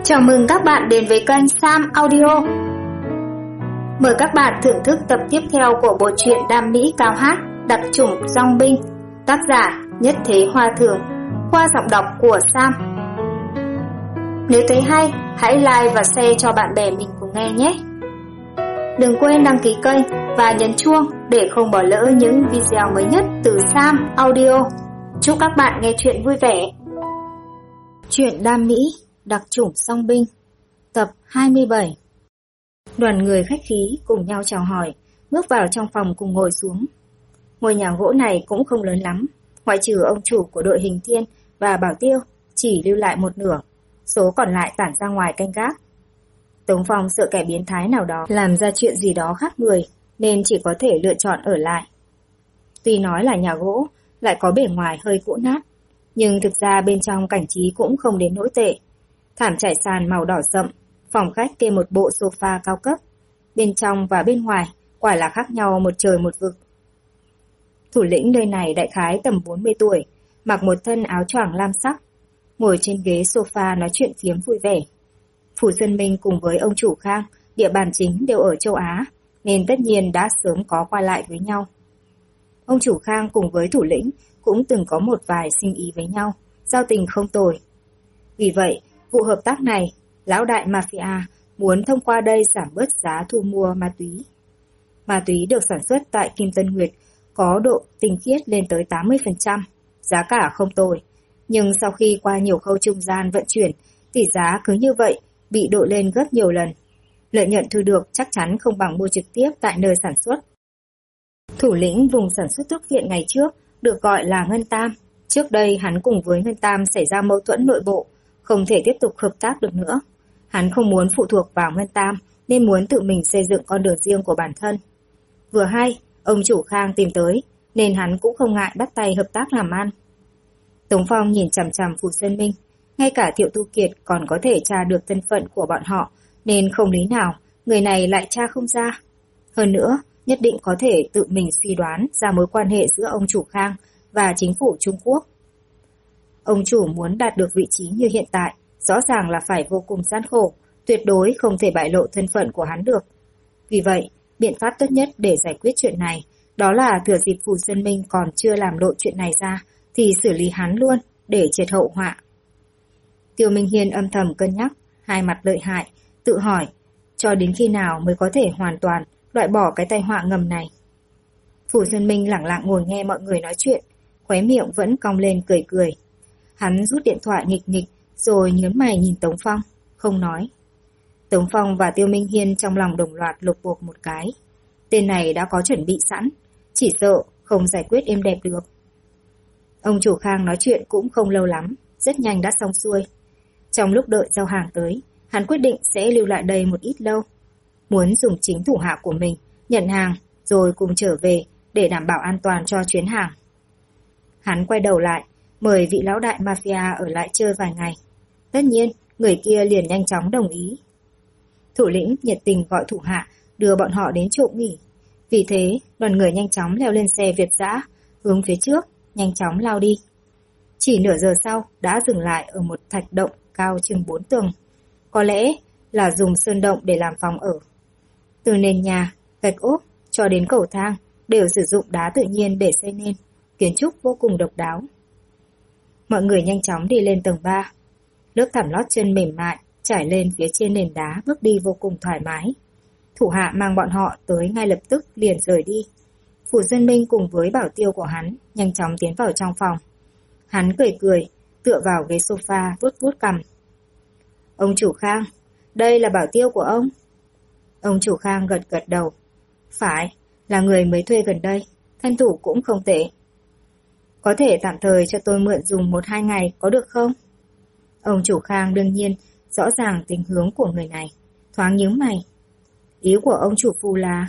Chào mừng các bạn đến với kênh Sam Audio. Mời các bạn thưởng thức tập tiếp theo của bộ truyện Đam Mỹ Cao Hát Đặc Chủng Dòng Binh, tác giả Nhất Thế Hoa Thường, qua giọng đọc của Sam. Nếu thấy hay, hãy like và share cho bạn bè mình cùng nghe nhé. Đừng quên đăng ký kênh và nhấn chuông để không bỏ lỡ những video mới nhất từ Sam Audio. Chúc các bạn nghe chuyện vui vẻ. Truyện Đam Mỹ Đặc Chủng Song Binh, tập 27. Đoàn người khách khí cùng nhau chào hỏi, bước vào trong phòng cùng ngồi xuống. Ngôi nhà gỗ này cũng không lớn lắm, ngoại trừ ông chủ của đội Hình Thiên và Bảo Tiêu chỉ lưu lại một nửa, số còn lại tản ra ngoài canh gác. Tống Phong sợ kẻ biến thái nào đó làm ra chuyện gì đó khác người, nên chỉ có thể lựa chọn ở lại. Tuy nói là nhà gỗ, lại có bề ngoài hơi cũ nát, nhưng thực ra bên trong cảnh trí cũng không đến nỗi tệ. Thảm trải sàn màu đỏ sậm, phòng khách kê một bộ sofa cao cấp. Bên trong và bên ngoài quả là khác nhau một trời một vực. Thủ lĩnh nơi này đại khái tầm 40 tuổi, mặc một thân áo choàng lam sắc, ngồi trên ghế sofa nói chuyện phiếm vui vẻ. Phủ Xuân Minh cùng với ông chủ Khang, địa bàn chính đều ở châu Á, nên tất nhiên đã sớm có qua lại với nhau. Ông chủ Khang cùng với thủ lĩnh cũng từng có một vài sinh ý với nhau, giao tình không tồi. Vì vậy, vụ hợp tác này, lão đại mafia muốn thông qua đây giảm bớt giá thu mua ma túy. Ma túy được sản xuất tại Kim Tân Nguyệt có độ tinh khiết lên tới 80%, giá cả không tồi. Nhưng sau khi qua nhiều khâu trung gian vận chuyển, tỷ giá cứ như vậy bị đội lên gấp nhiều lần. Lợi nhuận thu được chắc chắn không bằng mua trực tiếp tại nơi sản xuất. Thủ lĩnh vùng sản xuất thuốc viện ngày trước được gọi là Ngân Tam. Trước đây hắn cùng với Ngân Tam xảy ra mâu thuẫn nội bộ, không thể tiếp tục hợp tác được nữa. Hắn không muốn phụ thuộc vào Ngân Tam nên muốn tự mình xây dựng con đường riêng của bản thân. Vừa hay, ông chủ Khang tìm tới nên hắn cũng không ngại bắt tay hợp tác làm ăn. Tống Phong nhìn chằm chằm Phủ Xuân Minh, ngay cả Thiệu Tu Kiệt còn có thể tra được thân phận của bọn họ nên không lý nào người này lại tra không ra. Hơn nữa, nhất định có thể tự mình suy đoán ra mối quan hệ giữa ông chủ Khang và chính phủ Trung Quốc. Ông chủ muốn đạt được vị trí như hiện tại, rõ ràng là phải vô cùng gian khổ, tuyệt đối không thể bại lộ thân phận của hắn được. Vì vậy, biện pháp tốt nhất để giải quyết chuyện này, đó là thừa dịp Phủ Xuân Minh còn chưa làm lộ chuyện này ra, thì xử lý hắn luôn, để triệt hậu họa. Tiêu Minh Hiên âm thầm cân nhắc, hai mặt lợi hại, tự hỏi, cho đến khi nào mới có thể hoàn toàn loại bỏ cái tai họa ngầm này. Phủ Xuân Minh lẳng lặng ngồi nghe mọi người nói chuyện, khóe miệng vẫn cong lên cười cười. Hắn rút điện thoại nghịch nghịch rồi nhướng mày nhìn Tống Phong, không nói. Tống Phong và Tiêu Minh Hiên trong lòng đồng loạt lục bộp một cái. Tên này đã có chuẩn bị sẵn, chỉ sợ không giải quyết êm đẹp được. Ông chủ Khang nói chuyện cũng không lâu lắm, rất nhanh đã xong xuôi. Trong lúc đợi giao hàng tới, hắn quyết định sẽ lưu lại đây một ít lâu. Muốn dùng chính thủ hạ của mình nhận hàng rồi cùng trở về để đảm bảo an toàn cho chuyến hàng. Hắn quay đầu lại, mời vị lão đại mafia ở lại chơi vài ngày. Tất nhiên, người kia liền nhanh chóng đồng ý. Thủ lĩnh nhiệt tình gọi thủ hạ đưa bọn họ đến chỗ nghỉ. Vì thế, đoàn người nhanh chóng leo lên xe Việt dã, hướng phía trước, nhanh chóng lao đi. Chỉ nửa giờ sau đã dừng lại ở một thạch động cao chừng 4 tầng. Có lẽ là dùng sơn động để làm phòng ở. Từ nền nhà, gạch ốp cho đến cầu thang đều sử dụng đá tự nhiên để xây nên, kiến trúc vô cùng độc đáo. Mọi người nhanh chóng đi lên tầng 3. Lớp thảm lót chân mềm mại trải lên phía trên nền đá, bước đi vô cùng thoải mái. Thủ hạ mang bọn họ tới ngay lập tức liền rời đi. Phủ Xuân Minh cùng với Bảo Tiêu của hắn nhanh chóng tiến vào trong phòng. Hắn cười cười, tựa vào ghế sofa vuốt vuốt cằm. Ông chủ Khang, đây là Bảo Tiêu của ông. Ông chủ Khang gật gật đầu. Phải, là người mới thuê gần đây, thân thủ cũng không tệ. Có thể tạm thời cho tôi mượn dùng 1-2 ngày có được không? Ông chủ Khang đương nhiên rõ ràng tình hướng của người này, thoáng nhướng mày. Ý của ông chủ phu là...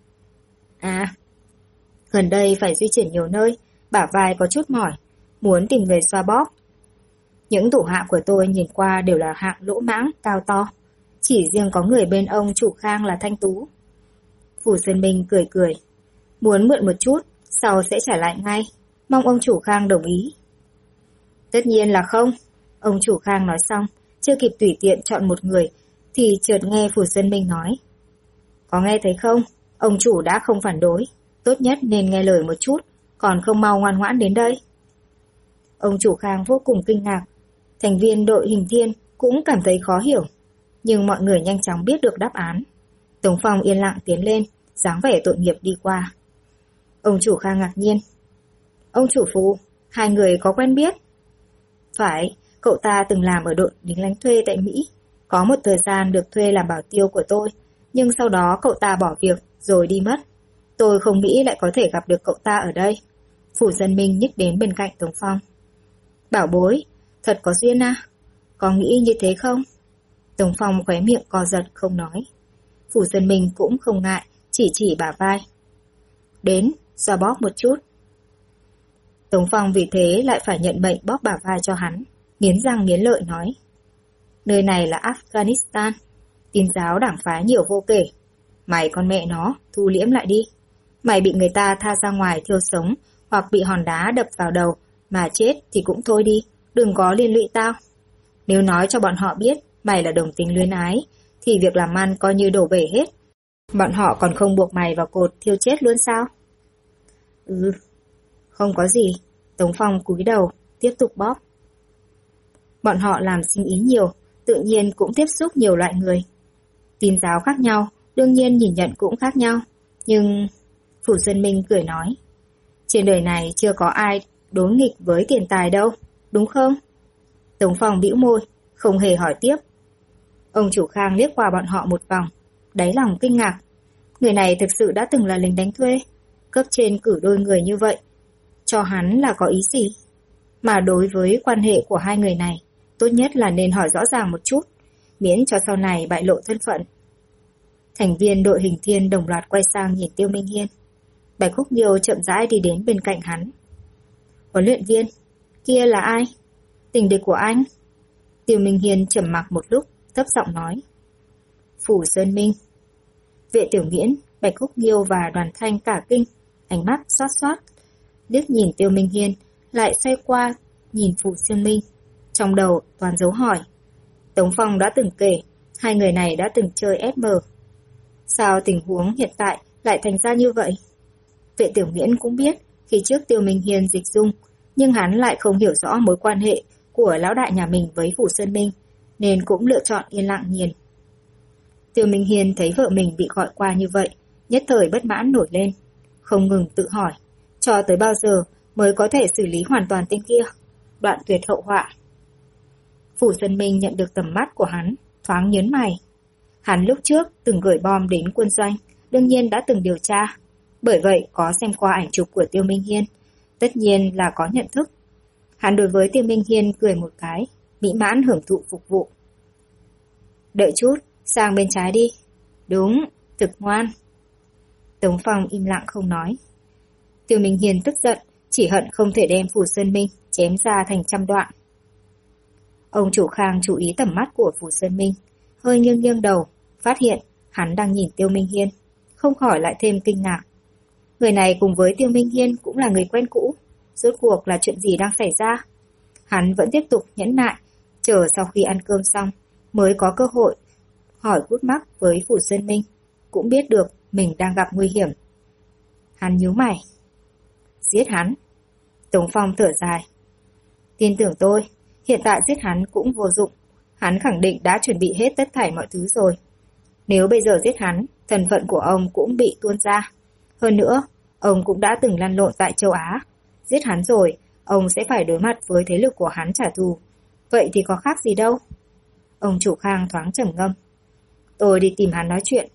gần đây phải di chuyển nhiều nơi, bả vai có chút mỏi, muốn tìm người xoa bóp. Những thủ hạ của tôi nhìn qua đều là hạng lỗ mãng, cao to. Chỉ riêng có người bên ông chủ Khang là thanh tú. Phủ Xuân Minh cười cười. Muốn mượn một chút, sau sẽ trả lại ngay. Mong ông chủ Khang đồng ý. Tất nhiên là không. Ông chủ Khang nói xong, chưa kịp tùy tiện chọn một người, thì chợt nghe Phủ Xuân Minh nói. Có nghe thấy không? Ông chủ đã không phản đối, tốt nhất nên nghe lời một chút, còn không mau ngoan ngoãn đến đây. Ông chủ Khang vô cùng kinh ngạc, thành viên đội Hình Thiên cũng cảm thấy khó hiểu, nhưng mọi người nhanh chóng biết được đáp án. Tống Phong yên lặng tiến lên, dáng vẻ tội nghiệp đi qua. Ông chủ Khang ngạc nhiên. Ông chủ Phù, hai người có quen biết? Phải, cậu ta từng làm ở đội lính đánh thuê tại Mỹ, có một thời gian được thuê làm bảo tiêu của tôi, nhưng sau đó cậu ta bỏ việc rồi đi mất. Tôi không nghĩ lại có thể gặp được cậu ta ở đây. Phủ Dân Minh nhích đến bên cạnh Tống Phong. Bảo bối, thật có duyên à? Có nghĩ như thế không? Tống Phong khóe miệng co giật không nói. Phủ Dân Minh cũng không ngại, chỉ bả vai. Đến, xoa bóp một chút. Tống Phong vì thế lại phải nhận mệnh bóp bả vai cho hắn, nghiến răng nghiến lợi nói. Nơi này là Afghanistan, Tin giáo đảng phái nhiều vô kể. Mày con mẹ nó, thu liễm lại đi. Mày bị người ta tha ra ngoài thiêu sống, hoặc bị hòn đá đập vào đầu, mà chết thì cũng thôi đi, đừng có liên lụy tao. Nếu nói cho bọn họ biết mày là đồng tính luyến ái, thì việc làm ăn coi như đổ bể hết. Bọn họ còn không buộc mày vào cột thiêu chết luôn sao? Không có gì. Tống Phong cúi đầu, tiếp tục bóp. Bọn họ làm sinh ý nhiều, tự nhiên cũng tiếp xúc nhiều loại người. Tín giáo khác nhau, đương nhiên nhìn nhận cũng khác nhau. Nhưng... Phủ Xuân Minh cười nói. Trên đời này chưa có ai đối nghịch với tiền tài đâu, đúng không? Tống Phong bĩu môi, không hề hỏi tiếp. Ông chủ Khang liếc qua bọn họ một vòng, đáy lòng kinh ngạc. Người này thực sự đã từng là lính đánh thuê, cấp trên cử đôi người như vậy. Cho hắn là có ý gì? Mà đối với quan hệ của hai người này, tốt nhất là nên hỏi rõ ràng một chút, miễn cho sau này bại lộ thân phận. Thành viên đội Hình Thiên đồng loạt quay sang nhìn Tiêu Minh Hiên. Bạch Khúc Nghiêu chậm rãi đi đến bên cạnh hắn. Huấn luyện viên, kia là ai? Tình địch của anh? Tiêu Minh Hiên trầm mặc một lúc, thấp giọng nói. Phủ Sơn Minh. Vệ Tiểu Nghiễn, Bạch Khúc Nghiêu và Đoàn Thanh cả kinh, ánh mắt xót xót, liếc nhìn Tiêu Minh Hiên, lại xoay qua nhìn Phủ Sơn Minh, trong đầu toàn dấu hỏi. Tống Phong đã từng kể, hai người này đã từng chơi SM. Sao tình huống hiện tại lại thành ra như vậy? Vệ Tiểu Nghiễn cũng biết, khi trước Tiêu Minh Hiên dịch dung, nhưng hắn lại không hiểu rõ mối quan hệ của lão đại nhà mình với Phủ Sơn Minh, nên cũng lựa chọn yên lặng nhìn. Tiêu Minh Hiên thấy vợ mình bị gọi qua như vậy, nhất thời bất mãn nổi lên, không ngừng tự hỏi, cho tới bao giờ mới có thể xử lý hoàn toàn tên kia, đoạn tuyệt hậu họa. Phủ Sơn Minh nhận được tầm mắt của hắn, thoáng nhớn mày. Hắn lúc trước từng gửi bom đến quân doanh, đương nhiên đã từng điều tra, bởi vậy có xem qua ảnh chụp của Tiêu Minh Hiên, tất nhiên là có nhận thức. Hắn đối với Tiêu Minh Hiên cười một cái, mỹ mãn hưởng thụ phục vụ. Đợi chút, sang bên trái đi. Đúng, thực ngoan. Tống Phong im lặng không nói. Tiêu Minh Hiên tức giận, chỉ hận không thể đem Phủ Sơn Minh chém ra thành trăm đoạn. Ông chủ Khang chú ý tầm mắt của Phủ Sơn Minh, hơi nghiêng nghiêng đầu, phát hiện hắn đang nhìn Tiêu Minh Hiên, không khỏi lại thêm kinh ngạc. Người này cùng với Tiêu Minh Hiên cũng là người quen cũ, rốt cuộc là chuyện gì đang xảy ra? Hắn vẫn tiếp tục nhẫn nại, chờ sau khi ăn cơm xong mới có cơ hội hỏi gút mắc với Phủ Sơn Minh, cũng biết được mình đang gặp nguy hiểm. Hắn nhíu mày. Giết hắn. Tống Phong thở dài. Tin tưởng tôi, hiện tại giết hắn cũng vô dụng, hắn khẳng định đã chuẩn bị hết tất thảy mọi thứ rồi. Nếu bây giờ giết hắn, thân phận của ông cũng bị tuôn ra. Hơn nữa, ông cũng đã từng lăn lộn tại châu Á. Giết hắn rồi, ông sẽ phải đối mặt với thế lực của hắn trả thù. Vậy thì có khác gì đâu. Ông chủ Khang thoáng trầm ngâm. Tôi đi tìm hắn nói chuyện.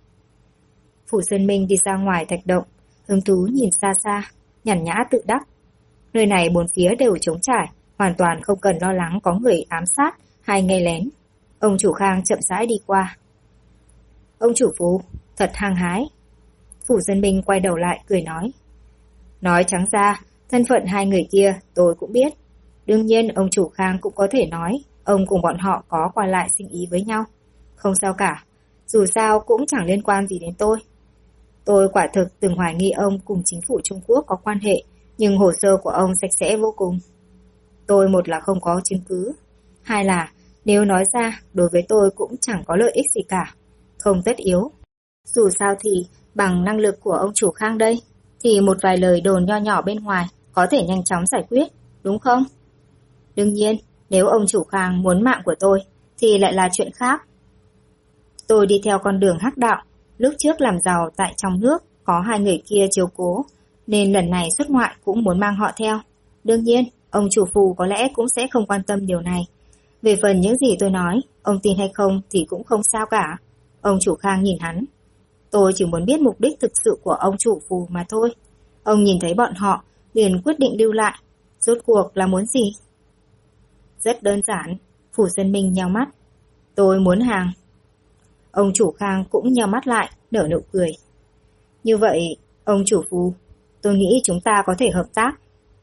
Phủ Sơn Minh đi ra ngoài thạch động, hứng thú nhìn xa xa, nhàn nhã tự đắc. Nơi này bốn phía đều trống trải, hoàn toàn không cần lo lắng có người ám sát hay nghe lén. Ông chủ Khang chậm rãi đi qua. Ông chủ Phù, thật hăng hái. Phủ Dân Minh quay đầu lại cười nói. Nói trắng ra, thân phận hai người kia tôi cũng biết. Đương nhiên ông chủ Khang cũng có thể nói ông cùng bọn họ có qua lại sinh ý với nhau. Không sao cả, dù sao cũng chẳng liên quan gì đến tôi. Tôi quả thực từng hoài nghi ông cùng chính phủ Trung Quốc có quan hệ, nhưng hồ sơ của ông sạch sẽ vô cùng. Tôi một là không có chứng cứ, hai là Nếu nói ra, đối với tôi cũng chẳng có lợi ích gì cả. Không tất yếu. Dù sao thì, bằng năng lực của ông chủ Khang đây, thì một vài lời đồn nho nhỏ bên ngoài có thể nhanh chóng giải quyết, đúng không? Đương nhiên, nếu ông chủ Khang muốn mạng của tôi, thì lại là chuyện khác. Tôi đi theo con đường hắc đạo, lúc trước làm giàu tại trong nước, có hai người kia chiếu cố, nên lần này xuất ngoại cũng muốn mang họ theo. Đương nhiên, ông chủ Phù có lẽ cũng sẽ không quan tâm điều này. Về phần những gì tôi nói, ông tin hay không thì cũng không sao cả. Ông chủ Khang nhìn hắn. Tôi chỉ muốn biết mục đích thực sự của ông chủ Phù mà thôi. Ông nhìn thấy bọn họ, liền quyết định lưu lại. Rốt cuộc là muốn gì? Rất đơn giản, Phủ Sơn Minh nheo mắt. Tôi muốn hàng. Ông chủ Khang cũng nheo mắt lại, nở nụ cười. Như vậy, ông chủ Phù, tôi nghĩ chúng ta có thể hợp tác.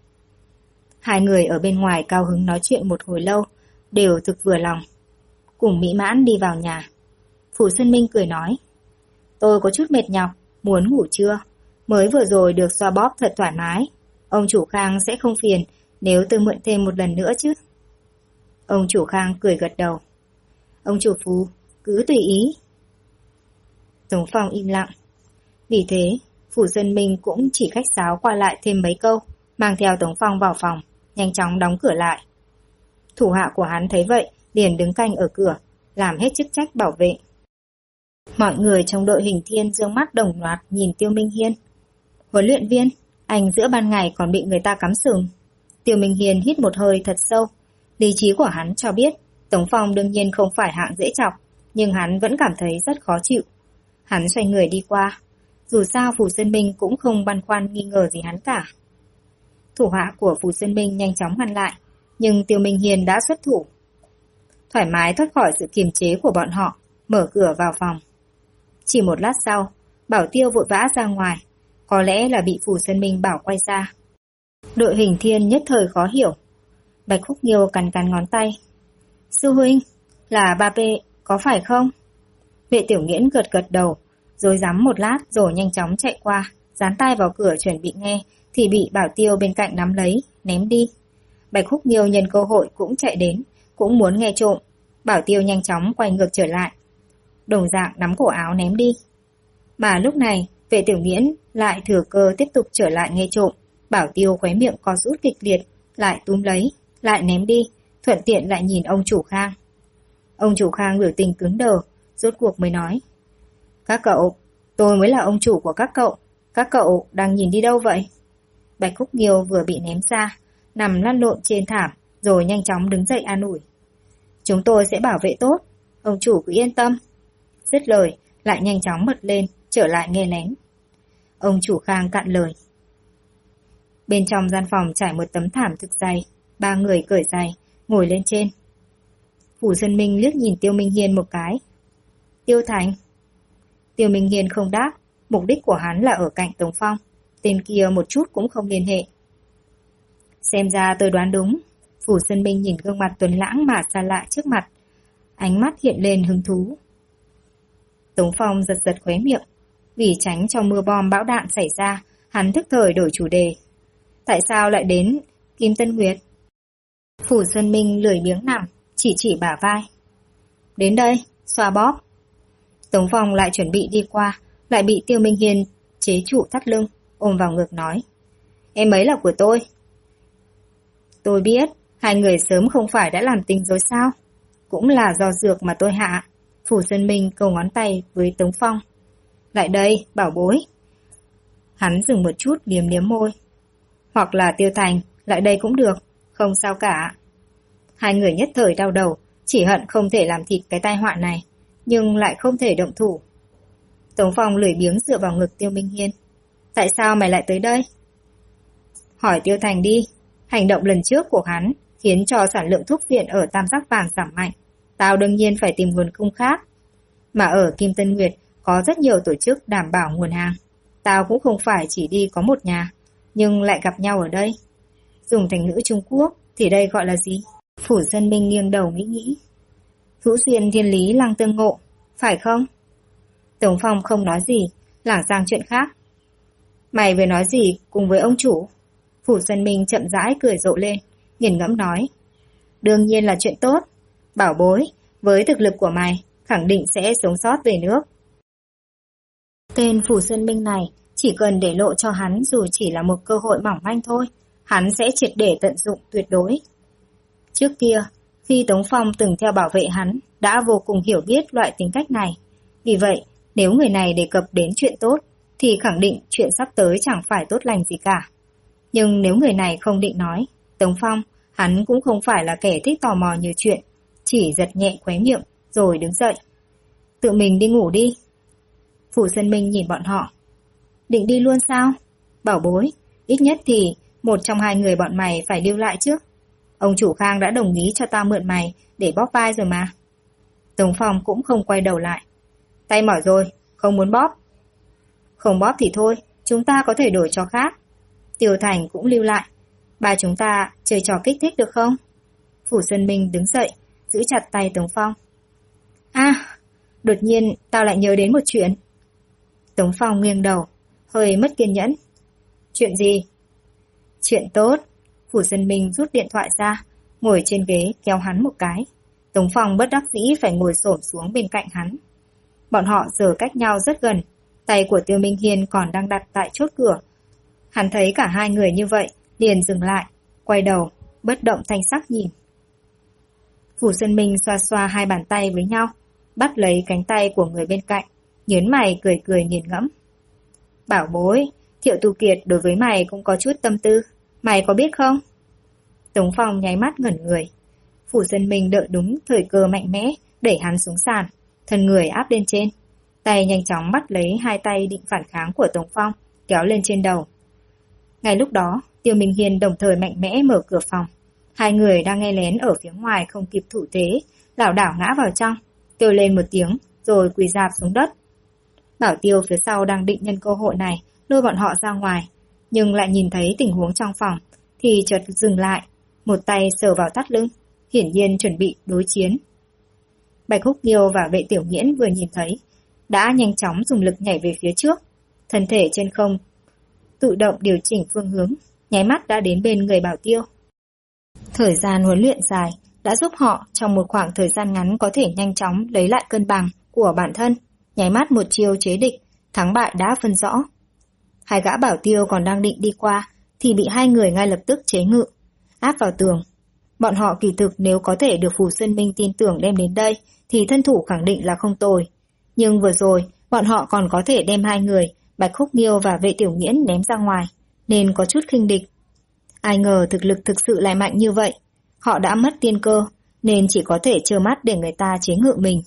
Hai người ở bên ngoài cao hứng nói chuyện một hồi lâu, đều thực vừa lòng. Cùng mỹ mãn đi vào nhà. Phủ Sơn Minh cười nói. Tôi có chút mệt nhọc, muốn ngủ trưa. Mới vừa rồi được xoa bóp thật thoải mái. Ông chủ Khang sẽ không phiền nếu tôi mượn thêm một lần nữa chứ. Ông chủ Khang cười gật đầu. Ông chủ Phù, cứ tùy ý. Tống Phong im lặng. Vì thế, Phủ Sơn Minh cũng chỉ khách sáo qua lại thêm mấy câu, mang theo Tống Phong vào phòng, nhanh chóng đóng cửa lại. Thủ hạ của hắn thấy vậy, liền đứng canh ở cửa, làm hết chức trách bảo vệ. Mọi người trong đội Hình Thiên dương mắt đồng loạt nhìn Tiêu Minh Hiên. Huấn luyện viên, anh giữa ban ngày còn bị người ta cắm sừng. Tiêu Minh Hiên hít một hơi thật sâu. Lý trí của hắn cho biết, Tống Phong đương nhiên không phải hạng dễ chọc, nhưng hắn vẫn cảm thấy rất khó chịu. Hắn xoay người đi qua. Dù sao Phủ Sơn Minh cũng không băn khoăn nghi ngờ gì hắn cả. Thủ hạ của Phủ Sơn Minh nhanh chóng ngăn lại, nhưng Tiêu Minh Hiên đã xuất thủ. Thoải mái thoát khỏi sự kiềm chế của bọn họ, mở cửa vào phòng. Chỉ một lát sau, Bảo Tiêu vội vã ra ngoài, có lẽ là bị Phủ Sơn Minh bảo quay ra. Đội Hình Thiên nhất thời khó hiểu. Bạch Khúc Nghiêu cắn cắn ngón tay. Sư huynh, là ba P, có phải không? Vệ Tiểu Nghiễn gật gật đầu, rồi rắm một lát rồi nhanh chóng chạy qua, dán tay vào cửa chuẩn bị nghe, thì bị Bảo Tiêu bên cạnh nắm lấy, ném đi. Bạch Khúc Nghiêu nhân cơ hội cũng chạy đến, cũng muốn nghe trộm. Bảo Tiêu nhanh chóng quay ngược trở lại, đồng dạng nắm cổ áo ném đi. Mà lúc này, Vệ Tiểu Nghiễn lại thừa cơ tiếp tục trở lại nghe trộm. Bảo Tiêu khóe miệng co rút kịch liệt, lại túm lấy, lại ném đi, thuận tiện lại nhìn ông chủ Khang. Ông chủ Khang biểu tình cứng đờ, rốt cuộc mới nói. Các cậu, tôi mới là ông chủ của các cậu đang nhìn đi đâu vậy? Bạch Khúc Nghiêu vừa bị ném ra, nằm lăn lộn trên thảm, rồi nhanh chóng đứng dậy an ủi. Chúng tôi sẽ bảo vệ tốt, ông chủ cứ yên tâm. Dứt lời, lại nhanh chóng bật lên, trở lại nghe lén. Ông chủ Khang cạn lời. Bên trong gian phòng trải một tấm thảm thực dày, ba người cởi giày, ngồi lên trên. Phủ Sơn Minh liếc nhìn Tiêu Minh Hiên một cái. Tiêu Thành. Tiêu Minh Hiên không đáp, mục đích của hắn là ở cạnh Tống Phong, tên kia một chút cũng không liên hệ. Xem ra tôi đoán đúng. Phủ Sơn Minh nhìn gương mặt tuấn lãng mà xa lạ trước mặt, ánh mắt hiện lên hứng thú. Tống Phong giật giật khóe miệng, vì tránh cho mưa bom bão đạn xảy ra, hắn thức thời đổi chủ đề. Tại sao lại đến Kim Tân Nguyệt? Phủ Sơn Minh lười biếng nằm, chỉ bả vai. Đến đây, xoa bóp. Tống Phong lại chuẩn bị đi qua, lại bị Tiêu Minh Hiên chế trụ thắt lưng, ôm vào ngực nói. Em ấy là của tôi. Tôi biết, hai người sớm không phải đã làm tình rồi sao? Cũng là do dược mà tôi hạ. Phủ Sơn Minh cầu ngón tay với Tống Phong. Lại đây, bảo bối. Hắn dừng một chút liếm liếm môi. Hoặc là Tiêu Thành, lại đây cũng được, không sao cả. Hai người nhất thời đau đầu, chỉ hận không thể làm thịt cái tai họa này, nhưng lại không thể động thủ. Tống Phong lười biếng dựa vào ngực Tiêu Minh Hiên. Tại sao mày lại tới đây? Hỏi Tiêu Thành đi. Hành động lần trước của hắn khiến cho sản lượng thuốc viện ở Tam Giác Vàng giảm mạnh. Tao đương nhiên phải tìm nguồn cung khác. Mà ở Kim Tân Nguyệt có rất nhiều tổ chức đảm bảo nguồn hàng. Tao cũng không phải chỉ đi có một nhà, nhưng lại gặp nhau ở đây. Dùng thành ngữ Trung Quốc thì đây gọi là gì? Phủ Sơn Minh nghiêng đầu nghĩ. Hữu duyên thiên lý lăng tương ngộ, phải không? Tống Phong không nói gì, lảng sang chuyện khác. Mày vừa nói gì cùng với ông chủ? Phủ Sơn Minh chậm rãi cười rộ lên, nghiền ngẫm nói. Đương nhiên là chuyện tốt. Bảo bối, với thực lực của mày, khẳng định sẽ sống sót về nước. Tên Phủ Sơn Minh này, chỉ cần để lộ cho hắn dù chỉ là một cơ hội mỏng manh thôi, hắn sẽ triệt để tận dụng tuyệt đối. Trước kia, khi Tống Phong từng theo bảo vệ hắn, đã vô cùng hiểu biết loại tính cách này. Vì vậy, nếu người này đề cập đến chuyện tốt, thì khẳng định chuyện sắp tới chẳng phải tốt lành gì cả. Nhưng nếu người này không định nói, Tống Phong, hắn cũng không phải là kẻ thích tò mò nhiều chuyện, chỉ giật nhẹ khóe miệng, rồi đứng dậy. Tự mình đi ngủ đi. Phủ Sơn Minh nhìn bọn họ. Định đi luôn sao? Bảo bối, ít nhất thì một trong hai người bọn mày phải lưu lại trước. Ông chủ Khang đã đồng ý cho tao mượn mày để bóp vai rồi mà. Tống Phong cũng không quay đầu lại. Tay mỏi rồi, không muốn bóp. Không bóp thì thôi, chúng ta có thể đổi trò khác. Tiêu Thành cũng lưu lại. Ba chúng ta chơi trò kích thích được không? Phủ Sơn Minh đứng dậy, giữ chặt tay Tống Phong. Đột nhiên tao lại nhớ đến một chuyện. Tống Phong nghiêng đầu, hơi mất kiên nhẫn. Chuyện gì? Chuyện tốt. Phủ Sơn Minh rút điện thoại ra, ngồi trên ghế kéo hắn một cái. Tống Phong bất đắc dĩ phải ngồi xổm xuống bên cạnh hắn. Bọn họ giờ cách nhau rất gần, tay của Tiêu Minh Hiên còn đang đặt tại chốt cửa. Hắn thấy cả hai người như vậy, liền dừng lại, quay đầu, bất động thanh sắc nhìn. Phủ Sơn Minh xoa xoa hai bàn tay với nhau, bắt lấy cánh tay của người bên cạnh, nhớn mày cười cười nghiền ngẫm. Bảo bối, Thiệu Tu Kiệt đối với mày cũng có chút tâm tư, mày có biết không? Tống Phong nháy mắt ngẩn người. Phủ Sơn Minh đợi đúng thời cơ mạnh mẽ, đẩy hắn xuống sàn, thân người áp lên trên. Tay nhanh chóng bắt lấy hai tay định phản kháng của Tống Phong, kéo lên trên đầu. Ngay lúc đó, Tiêu Minh Hiên đồng thời mạnh mẽ mở cửa phòng. Hai người đang nghe lén ở phía ngoài không kịp thủ thế, lảo đảo ngã vào trong, kêu lên một tiếng, rồi quỳ rạp xuống đất. Bảo Tiêu phía sau đang định nhân cơ hội này lôi bọn họ ra ngoài, nhưng lại nhìn thấy tình huống trong phòng, thì chợt dừng lại, một tay sờ vào thắt lưng, hiển nhiên chuẩn bị đối chiến. Bạch Húc Nghiêu và Vệ Tiểu Nghiễn vừa nhìn thấy, đã nhanh chóng dùng lực nhảy về phía trước, thân thể trên không tự động điều chỉnh phương hướng, nháy mắt đã đến bên người Bảo Tiêu. Thời gian huấn luyện dài đã giúp họ trong một khoảng thời gian ngắn có thể nhanh chóng lấy lại cân bằng của bản thân, nháy mắt một chiêu chế địch, thắng bại đã phân rõ. Hai gã Bảo Tiêu còn đang định đi qua thì bị hai người ngay lập tức chế ngự, áp vào tường. Bọn họ kỳ thực nếu có thể được Phủ Sơn Minh tin tưởng đem đến đây thì thân thủ khẳng định là không tồi. Nhưng vừa rồi bọn họ còn có thể đem hai người Bạch Húc Nghiêu và Vệ Tiểu Nghiễn ném ra ngoài, nên có chút khinh địch. Ai ngờ thực lực thực sự lại mạnh như vậy. Họ đã mất tiên cơ, nên chỉ có thể trơ mắt để người ta chế ngự mình.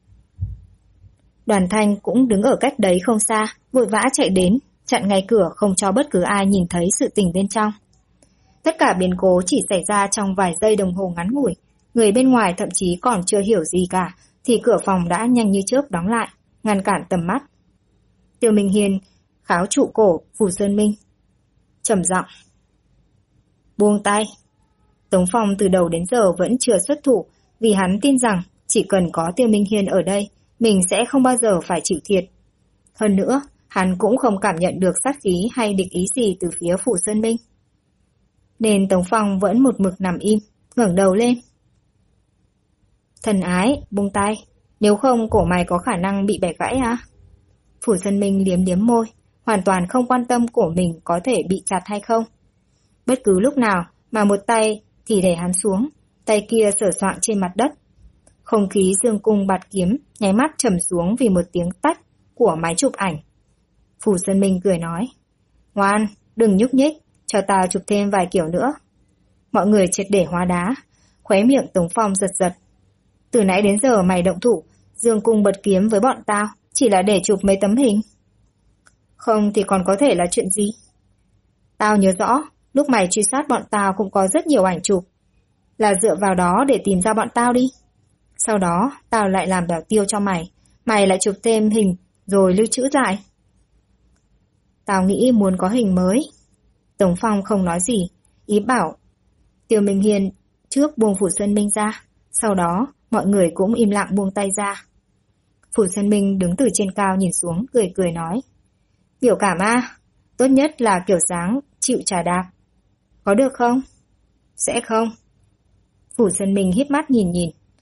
Đoàn Thanh cũng đứng ở cách đấy không xa, vội vã chạy đến, chặn ngay cửa không cho bất cứ ai nhìn thấy sự tình bên trong. Tất cả biến cố chỉ xảy ra trong vài giây đồng hồ ngắn ngủi, người bên ngoài thậm chí còn chưa hiểu gì cả, thì cửa phòng đã nhanh như chớp đóng lại, ngăn cản tầm mắt. Tiêu Minh Hiên kháo trụ cổ Phủ Sơn Minh, trầm giọng: Buông tay. Tống Phong từ đầu đến giờ vẫn chưa xuất thủ, vì hắn tin rằng chỉ cần có Tiêu Minh Hiên ở đây, mình sẽ không bao giờ phải chịu thiệt. Hơn nữa, hắn cũng không cảm nhận được sát khí hay địch ý gì từ phía Phủ Sơn Minh. Nên Tống Phong vẫn một mực nằm im, ngẩng đầu lên. Thần ái, buông tay, nếu không cổ mày có khả năng bị bẻ gãy à? Phủ Sơn Minh liếm liếm môi, hoàn toàn không quan tâm cổ mình có thể bị chặt hay không. Bất cứ lúc nào mà một tay thì để hắn xuống, tay kia sờ soạng trên mặt đất. Không khí dương cung bạt kiếm nháy mắt trầm xuống vì một tiếng tách của máy chụp ảnh. Phủ Sơn Minh cười nói: Ngoan, đừng nhúc nhích, cho tao chụp thêm vài kiểu nữa. Mọi người triệt để hóa đá, khóe miệng Tống Phong giật giật. Từ nãy đến giờ mày động thủ, dương cung bật kiếm với bọn tao, chỉ là để chụp mấy tấm hình. Không thì còn có thể là chuyện gì? Tao nhớ rõ, lúc mày truy sát bọn tao cũng có rất nhiều ảnh chụp. Là dựa vào đó để tìm ra bọn tao đi. Sau đó, tao lại làm Bảo Tiêu cho mày, mày lại chụp thêm hình, rồi lưu trữ lại. Tao nghĩ muốn có hình mới. Tống Phong không nói gì, ý bảo Tiêu Minh Hiên trước buông Phủ Sơn Minh ra, sau đó mọi người cũng im lặng buông tay ra. Phủ Sơn Minh đứng từ trên cao nhìn xuống, cười cười nói: Biểu cảm tốt nhất là kiểu dáng chịu trà đạp. Có được không? Sẽ không. Phủ Sơn Minh híp mắt nhìn nhìn,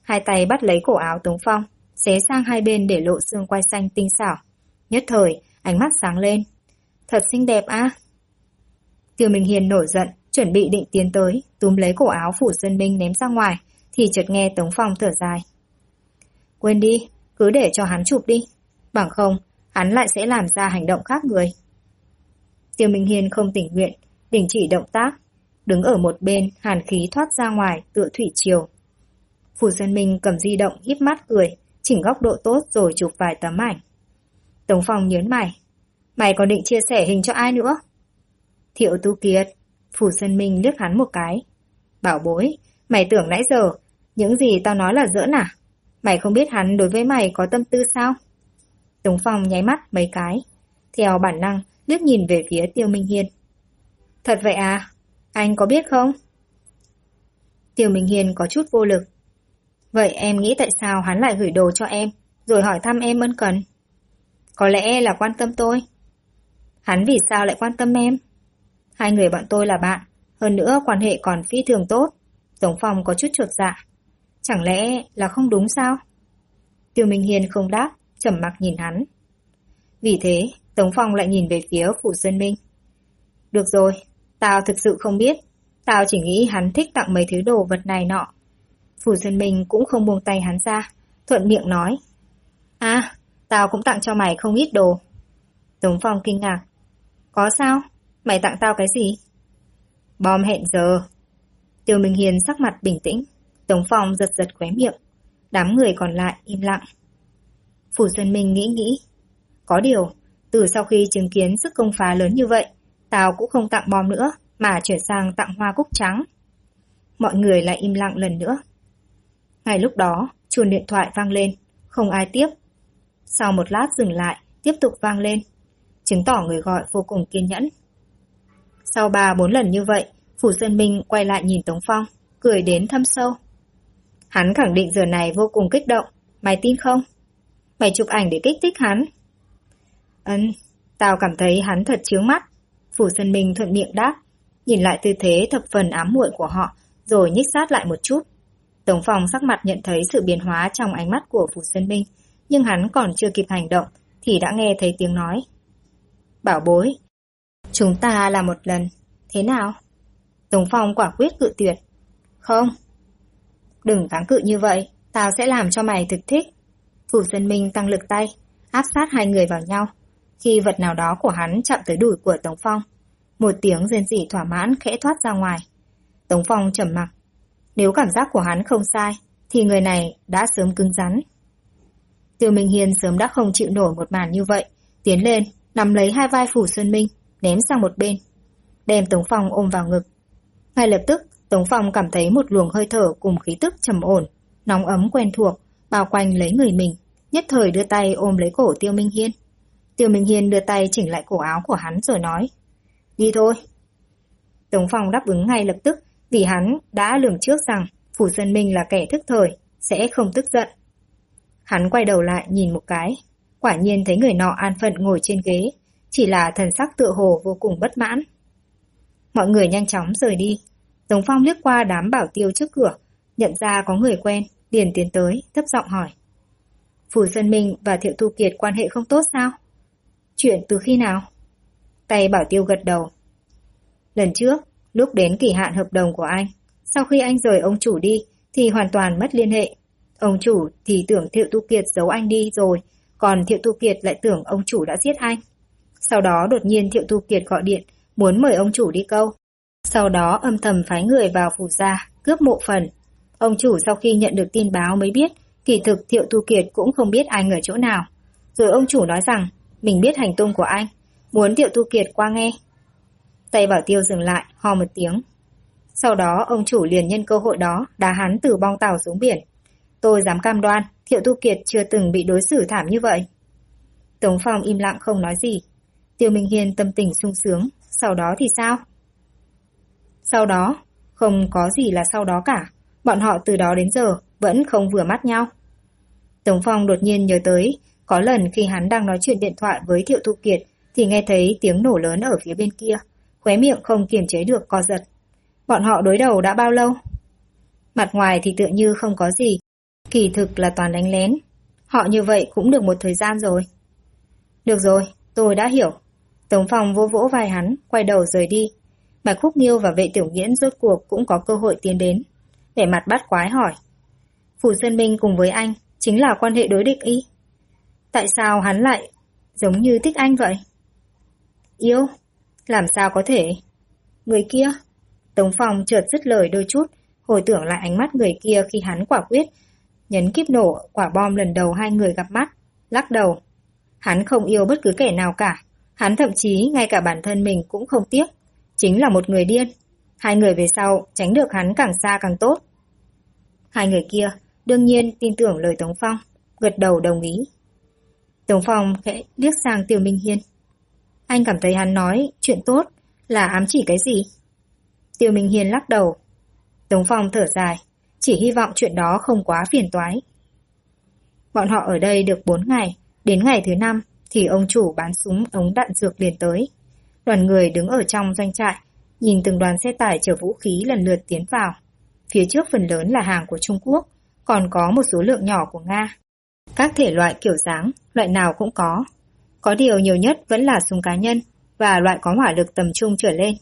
hai tay bắt lấy cổ áo Tống Phong, xé sang hai bên để lộ xương quai xanh tinh xảo. Nhất thời, ánh mắt sáng lên. Thật xinh đẹp á. Tiêu Minh Hiên nổi giận, chuẩn bị định tiến tới, túm lấy cổ áo Phủ Xuân Minh ném ra ngoài, thì chợt nghe Tống Phong thở dài. Quên đi, cứ để cho hắn chụp đi, bằng không, hắn lại sẽ làm ra hành động khác người. Tiêu Minh Hiên không tình nguyện, đình chỉ động tác, đứng ở một bên, hàn khí thoát ra ngoài tựa thủy triều. Phủ Xuân Minh cầm di động híp mắt cười, chỉnh góc độ tốt rồi chụp vài tấm ảnh. Tống Phong nhớn mày. Mày còn định chia sẻ hình cho ai nữa? Thiệu Tu Kiệt. Phủ Xuân Minh liếc hắn một cái. Bảo bối, mày tưởng nãy giờ những gì tao nói là giỡn à? Mày không biết hắn đối với mày có tâm tư sao? Tống Phong nháy mắt mấy cái, theo bản năng liếc nhìn về phía Tiêu Minh Hiên. Thật vậy à? Anh có biết không? Tiêu Minh Hiên có chút vô lực. Vậy em nghĩ tại sao hắn lại gửi đồ cho em, rồi hỏi thăm em ân cần? Có lẽ là quan tâm tôi. Hắn vì sao lại quan tâm em? Hai người bọn tôi là bạn, hơn nữa quan hệ còn phi thường tốt. Tống Phong có chút chột dạ. Chẳng lẽ là không đúng sao? Tiêu Minh Hiên không đáp, trầm mặc nhìn hắn. Vì thế, Tống Phong lại nhìn về phía Phủ Xuân Minh. Được rồi, tao thực sự không biết. Tao chỉ nghĩ hắn thích tặng mấy thứ đồ vật này nọ. Phủ Xuân Minh cũng không buông tay hắn ra, thuận miệng nói. À, tao cũng tặng cho mày không ít đồ. Tống Phong kinh ngạc. Có sao? Mày tặng tao cái gì? Bom hẹn giờ. Tiêu Minh Hiên sắc mặt bình tĩnh. Tống Phong giật giật khóe miệng. Đám người còn lại im lặng. Phủ Xuân Minh nghĩ. Có điều, từ sau khi chứng kiến sức công phá lớn như vậy, tao cũng không tặng bom nữa, mà chuyển sang tặng hoa cúc trắng. Mọi người lại im lặng lần nữa. Ngay lúc đó, chuông điện thoại vang lên, không ai tiếp. Sau một lát dừng lại, tiếp tục vang lên, chứng tỏ người gọi vô cùng kiên nhẫn. Sau 3-4 lần như vậy, Phủ Xuân Minh quay lại nhìn Tống Phong, cười đến thâm sâu. Hắn khẳng định giờ này vô cùng kích động, mày tin không? Mày chụp ảnh để kích thích hắn. Tao cảm thấy hắn thật chướng mắt. Phủ Xuân Minh thuận miệng đáp, nhìn lại tư thế thập phần ám muội của họ, rồi nhích sát lại một chút. Tống Phong sắc mặt nhận thấy sự biến hóa trong ánh mắt của Phủ Xuân Minh, nhưng hắn còn chưa kịp hành động thì đã nghe thấy tiếng nói. Bảo bối, chúng ta làm một lần, thế nào? Tống Phong quả quyết cự tuyệt. Không. Đừng kháng cự như vậy, tao sẽ làm cho mày thực thích. Phủ Xuân Minh tăng lực tay, áp sát hai người vào nhau. Khi vật nào đó của hắn chạm tới đùi của Tống Phong, một tiếng rên rỉ thỏa mãn khẽ thoát ra ngoài. Tống Phong trầm mặc. Nếu cảm giác của hắn không sai, thì người này đã sớm cứng rắn. Tiêu Minh Hiên sớm đã không chịu nổi một màn như vậy, tiến lên, nắm lấy hai vai Phủ Xuân Minh, ném sang một bên, đem Tống Phong ôm vào ngực. Ngay lập tức, Tống Phong cảm thấy một luồng hơi thở cùng khí tức trầm ổn, nóng ấm quen thuộc, bao quanh lấy người mình, nhất thời đưa tay ôm lấy cổ Tiêu Minh Hiên. Tiêu Minh Hiên đưa tay chỉnh lại cổ áo của hắn rồi nói, đi thôi. Tống Phong đáp ứng ngay lập tức, vì hắn đã lường trước rằng Phủ Xuân Minh là kẻ thức thời, sẽ không tức giận. Hắn quay đầu lại nhìn một cái, quả nhiên thấy người nọ an phận ngồi trên ghế, chỉ là thần sắc tựa hồ vô cùng bất mãn. Mọi người nhanh chóng rời đi. Tống Phong liếc qua đám bảo tiêu trước cửa, nhận ra có người quen, liền tiến tới, thấp giọng hỏi. Phủ Xuân Minh và Thiệu Tu Kiệt quan hệ không tốt sao? Chuyện từ khi nào? Tay bảo tiêu gật đầu. Lần trước, lúc đến kỳ hạn hợp đồng của anh, sau khi anh rời ông chủ đi thì hoàn toàn mất liên hệ. Ông chủ thì tưởng Thiệu Tu Kiệt giấu anh đi rồi, còn Thiệu Tu Kiệt lại tưởng ông chủ đã giết anh. Sau đó đột nhiên Thiệu Tu Kiệt gọi điện, muốn mời ông chủ đi câu. Sau đó âm thầm phái người vào phủ gia, cướp mộ phần. Ông chủ sau khi nhận được tin báo mới biết, kỳ thực Thiệu Tu Kiệt cũng không biết anh ở chỗ nào. Rồi ông chủ nói rằng, mình biết hành tung của anh, muốn Thiệu Tu Kiệt qua nghe. Tay bảo tiêu dừng lại, ho một tiếng. Sau đó ông chủ liền nhân cơ hội đó đá hắn từ bong tàu xuống biển. Tôi dám cam đoan, Thiệu Tu Kiệt chưa từng bị đối xử thảm như vậy. Tống Phong im lặng không nói gì. Tiêu Minh Hiên tâm tình sung sướng, sau đó thì sao? Sau đó, không có gì là sau đó cả. Bọn họ từ đó đến giờ vẫn không vừa mắt nhau. Tống Phong đột nhiên nhớ tới, có lần khi hắn đang nói chuyện điện thoại với Thiệu Tu Kiệt thì nghe thấy tiếng nổ lớn ở phía bên kia, khóe miệng không kiềm chế được co giật. Bọn họ đối đầu đã bao lâu? Mặt ngoài thì tựa như không có gì, Kỳ thực là toàn đánh lén. Họ như vậy cũng được một thời gian rồi. Được rồi, tôi đã hiểu. Tống Phong vỗ vỗ vai hắn, quay đầu rời đi. Bạch Khúc Nghiêu và Vệ Tiểu Nghiễn rốt cuộc cũng có cơ hội tiến đến. Vẻ mặt bắt quái hỏi. Phủ Sơn Minh cùng với anh chính là quan hệ đối địch y? Tại sao hắn lại giống như thích anh vậy? Yêu? Làm sao có thể? Người kia? Tống Phong chợt dứt lời đôi chút, hồi tưởng lại ánh mắt người kia khi hắn quả quyết nhấn kíp nổ quả bom lần đầu hai người gặp mắt, lắc đầu. Hắn không yêu bất cứ kẻ nào cả, hắn thậm chí ngay cả bản thân mình cũng không tiếc, chính là một người điên. Hai người về sau tránh được hắn càng xa càng tốt. Hai người kia đương nhiên tin tưởng lời Tống Phong, gật đầu đồng ý. Tống Phong khẽ liếc sang Tiêu Minh Hiên. Anh cảm thấy hắn nói chuyện tốt là ám chỉ cái gì? Tiêu Minh Hiên lắc đầu. Tống Phong thở dài, chỉ hy vọng chuyện đó không quá phiền toái. Bọn họ ở đây được 4 ngày, đến ngày thứ 5 thì ông chủ bán súng ống đạn dược liền tới. Đoàn người đứng ở trong doanh trại, nhìn từng đoàn xe tải chở vũ khí lần lượt tiến vào. Phía trước phần lớn là hàng của Trung Quốc, còn có một số lượng nhỏ của Nga. Các thể loại kiểu dáng, loại nào cũng có. Có điều nhiều nhất vẫn là súng cá nhân và loại có hỏa lực tầm trung trở lên.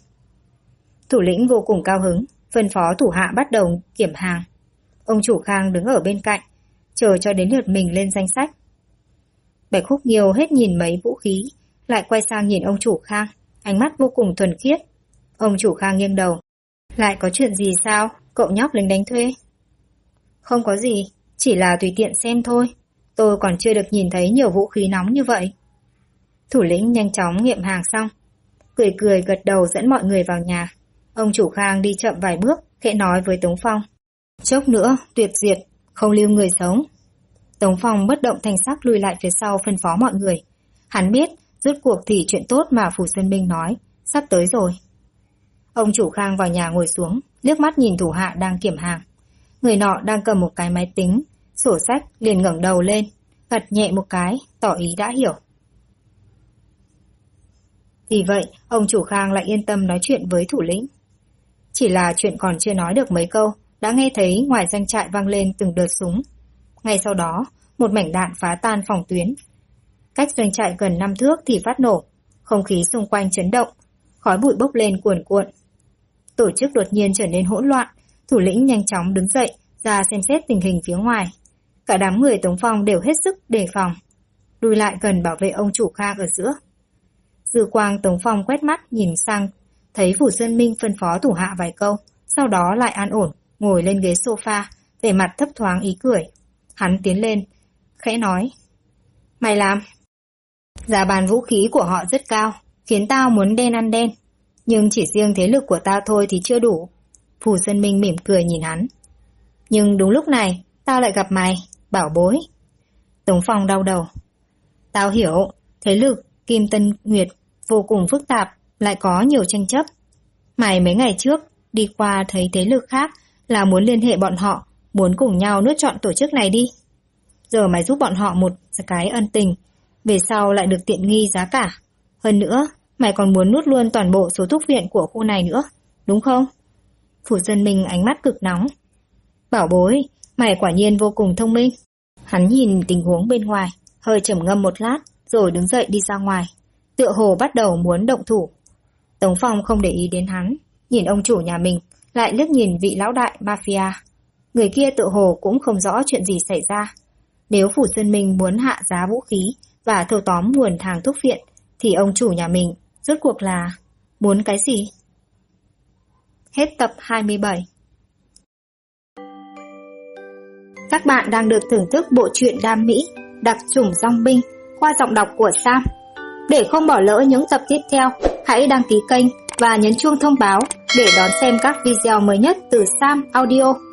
Thủ lĩnh vô cùng cao hứng, phân phó thủ hạ bắt đầu kiểm hàng. Ông chủ Khang đứng ở bên cạnh, chờ cho đến lượt mình lên danh sách. Bạch Khúc Nghiêu hết nhìn mấy vũ khí, lại quay sang nhìn ông chủ Khang, ánh mắt vô cùng thuần khiết. Ông chủ Khang nghiêng đầu. Lại có chuyện gì sao, cậu nhóc lính đánh thuê? Không có gì, chỉ là tùy tiện xem thôi. Tôi còn chưa được nhìn thấy nhiều vũ khí nóng như vậy. Thủ lĩnh nhanh chóng nghiệm hàng xong, cười cười gật đầu dẫn mọi người vào nhà. Ông chủ Khang đi chậm vài bước, khẽ nói với Tống Phong. Chốc nữa, tuyệt diệt, không lưu người sống. Tống Phong bất động thanh sắc lùi lại phía sau phân phó mọi người. Hắn biết, rốt cuộc thì chuyện tốt mà Phủ Sơn Minh nói, sắp tới rồi. Ông chủ Khang vào nhà ngồi xuống, liếc mắt nhìn thủ hạ đang kiểm hàng. Người nọ đang cầm một cái máy tính, sổ sách liền ngẩng đầu lên, gật nhẹ một cái, tỏ ý đã hiểu. Vì vậy, ông chủ Khang lại yên tâm nói chuyện với thủ lĩnh. Chỉ là chuyện còn chưa nói được mấy câu, đã nghe thấy ngoài doanh trại vang lên từng đợt súng. Ngay sau đó, một mảnh đạn phá tan phòng tuyến. Cách doanh trại gần 5 thước thì phát nổ, không khí xung quanh chấn động, khói bụi bốc lên cuồn cuộn. Tổ chức đột nhiên trở nên hỗn loạn, thủ lĩnh nhanh chóng đứng dậy, ra xem xét tình hình phía ngoài. Cả đám người Tống Phong đều hết sức đề phòng, lùi lại gần bảo vệ ông chủ Khang ở giữa. Dư quang Tống Phong quét mắt nhìn sang, thấy Phủ Sơn Minh phân phó thủ hạ vài câu, sau đó lại an ổn, ngồi lên ghế sofa, vẻ mặt thấp thoáng ý cười. Hắn tiến lên, khẽ nói. Mày làm. Giá bán vũ khí của họ rất cao, khiến tao muốn đen ăn đen. Nhưng chỉ riêng thế lực của tao thôi thì chưa đủ. Phủ Sơn Minh mỉm cười nhìn hắn. Nhưng đúng lúc này, tao lại gặp mày, bảo bối. Tống Phong đau đầu. Tao hiểu, thế lực Kim Tân Nguyệt vô cùng phức tạp, lại có nhiều tranh chấp. Mày mấy ngày trước đi qua thấy thế lực khác là muốn liên hệ bọn họ, muốn cùng nhau nuốt trọn tổ chức này đi. Giờ mày giúp bọn họ một cái ân tình, về sau lại được tiện nghi giá cả. Hơn nữa, mày còn muốn nuốt luôn toàn bộ số thuốc viện của khu này nữa, đúng không? Phủ Sơn Minh ánh mắt cực nóng. Bảo bối, mày quả nhiên vô cùng thông minh. Hắn nhìn tình huống bên ngoài, hơi trầm ngâm một lát, rồi đứng dậy đi ra ngoài. Tựa hồ bắt đầu muốn động thủ. Tống Phong không để ý đến hắn, nhìn ông chủ nhà mình, lại liếc nhìn vị lão đại mafia. Người kia tựa hồ cũng không rõ chuyện gì xảy ra. Nếu Phủ Sơn Minh muốn hạ giá vũ khí và thâu tóm nguồn hàng thuốc viện, thì ông chủ nhà mình rốt cuộc là muốn cái gì? Hết tập 27. Các bạn đang được thưởng thức bộ truyện Đam Mỹ, Đặc chủng Dong Binh qua giọng đọc của Sam. Để không bỏ lỡ những tập tiếp theo, hãy đăng ký kênh và nhấn chuông thông báo để đón xem các video mới nhất từ Sam Audio.